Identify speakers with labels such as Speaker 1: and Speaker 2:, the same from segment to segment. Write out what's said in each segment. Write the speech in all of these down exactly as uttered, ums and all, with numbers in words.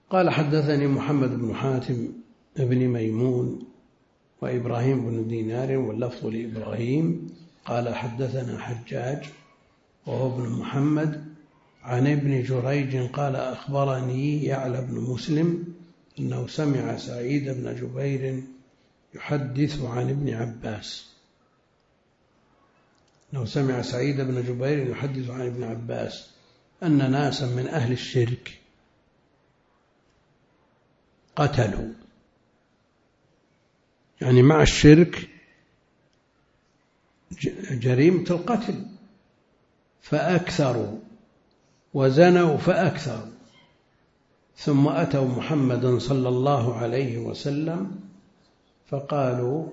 Speaker 1: قال حدثني محمد بن حاتم بن ميمون وإبراهيم بن دينار واللفظ لإبراهيم قال حدثنا حجاج وهو ابن محمد عن ابن جريج قال أخبرني يعلى بن مسلم أنه سمع سعيد بن جبير يحدث عن ابن عباس أنه سمع سعيد بن جبير يحدث عن ابن عباس أن ناسا من أهل الشرك قتلوا، يعني مع الشرك جريمة القتل، فأكثروا وزنوا فأكثروا، ثم أتوا محمدا صلى الله عليه وسلم فقالوا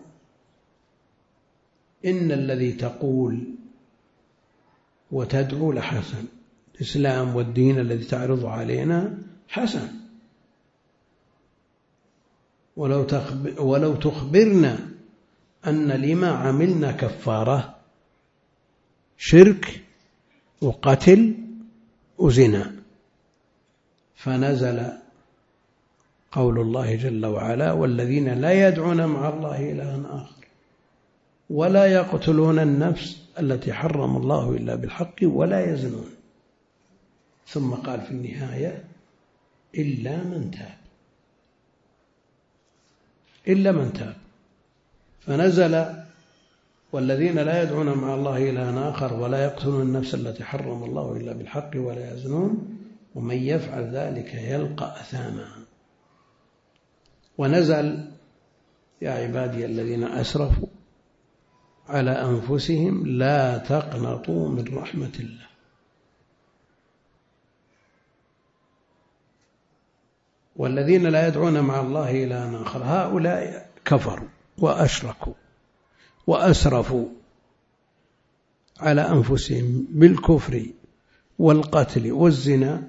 Speaker 1: إن الذي تقول وتدعو لحسن، الإسلام والدين الذي تعرض علينا حسن، ولو, ولو تخبرنا أن لما عملنا كفارة شرك وقتل وزنا. فنزل قول الله جل وعلا والذين لا يدعون مع الله إلها آخر ولا يقتلون النفس التي حرم الله إلا بالحق ولا يزنون، ثم قال في النهاية إلا من تاب، إلا من تاب. فنزل والذين لا يدعون مع الله إلها آخر ولا يقتلون النفس التي حرم الله إلا بالحق ولا يزنون ومن يفعل ذلك يلقى أثاما. ونزل يا عبادي الذين أسرفوا على أنفسهم لا تقنطوا من رحمة الله. والذين لا يدعون مع الله إلها آخر هؤلاء كفروا وأشركوا وأسرفوا على أنفسهم بالكفر والقتل والزنا.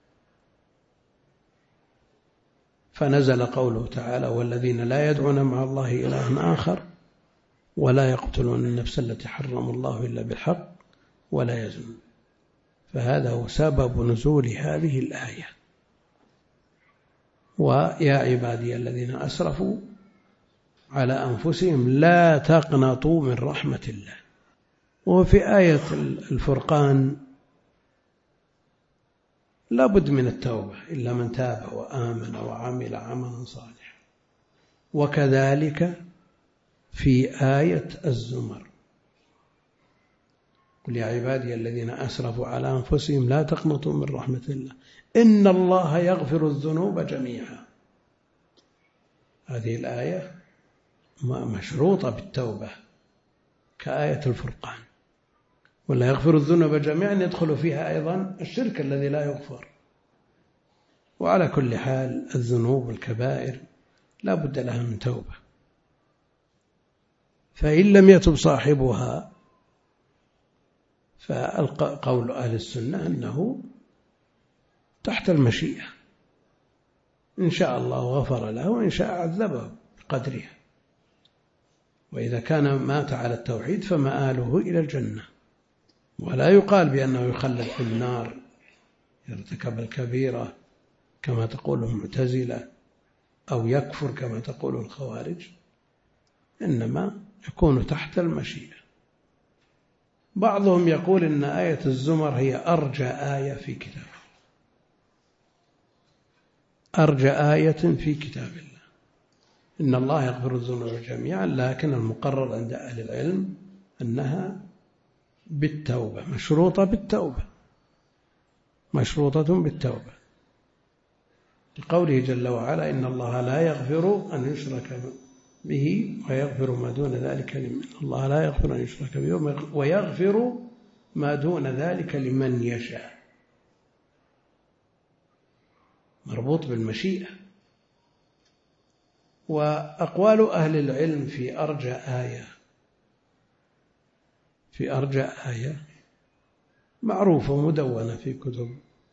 Speaker 1: فنزل قوله تعالى والذين لا يدعون مع الله إلها آخر ولا يقتلون النفس التي حرم الله إلا بالحق ولا يزنون. فهذا هو سبب نزول هذه الآية. ويا عبادي الذين أسرفوا على أنفسهم لا تقنطوا من رحمة الله. وفي آية الفرقان لا بد من التوبة إلا من تاب وآمن وعمل عملا صالحا. وكذلك في آية الزمر قل يا عبادي الذين أسرفوا على أنفسهم لا تقنطوا من رحمة الله إن الله يغفر الذنوب جميعا. هذه الآية مشروطة بالتوبة كآية الفرقان. ولا يغفر الذنوب جميعا يدخل فيها أيضا الشرك الذي لا يغفر. وعلى كل حال الذنوب والكبائر لا بد لها من توبة، فإن لم يتب صاحبها فقول أهل السنة أنه تحت المشيئة، إن شاء الله غفر له وإن شاء عذبه بقدرها. وإذا كان مات على التوحيد فمآله إلى الجنة، ولا يقال بأنه يخلد في النار يرتكب الكبيرة كما تقول المعتزلة أو يكفر كما تقول الخوارج، إنما يكون تحت المشيئة. بعضهم يقول إن آية الزمر هي أرجى آية في كتاب أرجى آية في كتاب الله. إن الله يغفر الذنوب جميعا، لكن المقرر عند أهل العلم أنها بالتوبة، مشروطة بالتوبة، مشروطة بالتوبة، لقوله جل وعلا إن الله لا يغفر أن يشرك به ويغفر ما دون ذلك لمن الله لا يغفر أن يشرك به ويغفر ما دون ذلك لمن يشاء، مربوط بالمشيئة. وأقوال أهل العلم في أرجى آية في أرجى آية معروفة مدونة في كتب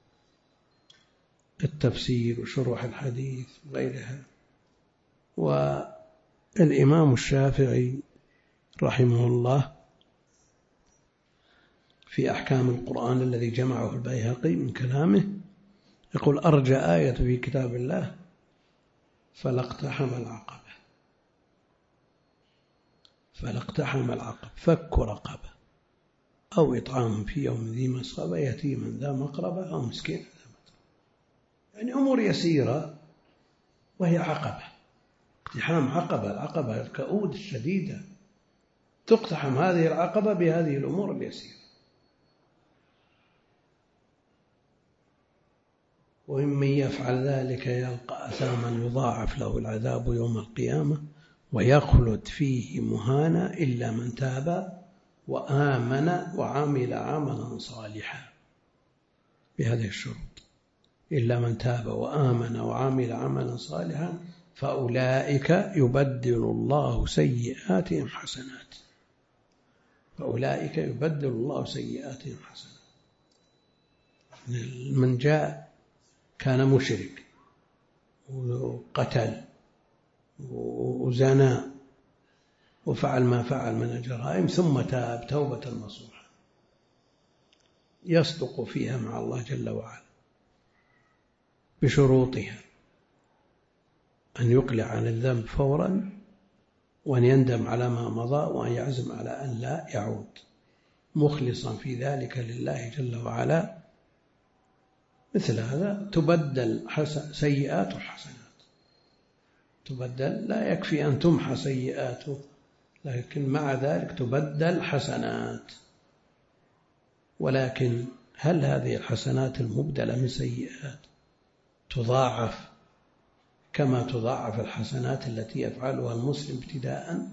Speaker 1: التفسير وشروح الحديث وغيرها. والإمام الشافعي رحمه الله في أحكام القرآن الذي جمعه البيهقي من كلامه يقول أرجى آية في كتاب الله فلا اقتحم العقبة، فلا اقتحم العقبة، فك رقبة أو إطعام في يوم ذي مسغبة يتيما ذا مقربة أو مسكين ذا متربة. يعني أمور يسيرة وهي عقبة، اقتحام عقبة، العقبة الكؤود الشديدة، تقتحم هذه العقبة بهذه الأمور اليسيرة. ومن يفعل ذلك يلقى أثاما يضاعف له العذاب يوم القيامة ويخلد فيه مهانا إلا من تاب وآمن وعمل عملا صالحا، بهذه الشروط، إلا من تاب وآمن وعمل عملا صالحا فأولئك يبدل الله سيئاتهم حسنات، فأولئك يبدل الله سيئاتهم حسنات. من جاء كان مشرك وقتل وزنى وفعل ما فعل من الجرائم ثم تاب توبة نصوحا يصدق فيها مع الله جل وعلا بشروطها، أن يقلع عن الذنب فورا، وأن يندم على ما مضى، وأن يعزم على أن لا يعود، مخلصا في ذلك لله جل وعلا. مثل هذا تبدل سيئاته حسنات، تبدل، لا يكفي أن تمحى سيئاته، لكن مع ذلك تبدل حسنات. ولكن هل هذه الحسنات المبدلة من سيئات تضاعف كما تضاعف الحسنات التي يفعلها المسلم ابتداء؟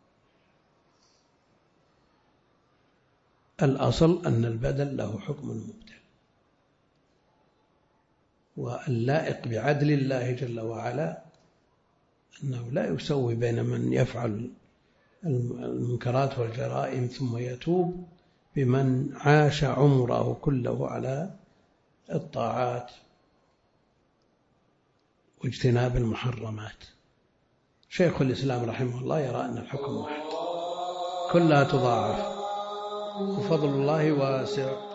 Speaker 1: الأصل أن البدل له حكم المبدل، واللائق بعدل الله جل وعلا أنه لا يسوي بين من يفعل المنكرات والجرائم ثم يتوب بمن عاش عمره كله على الطاعات واجتناب المحرمات. شيخ الإسلام رحمه الله يرى أن الحكم واحد، كلها تضاعف، وفضل الله واسع.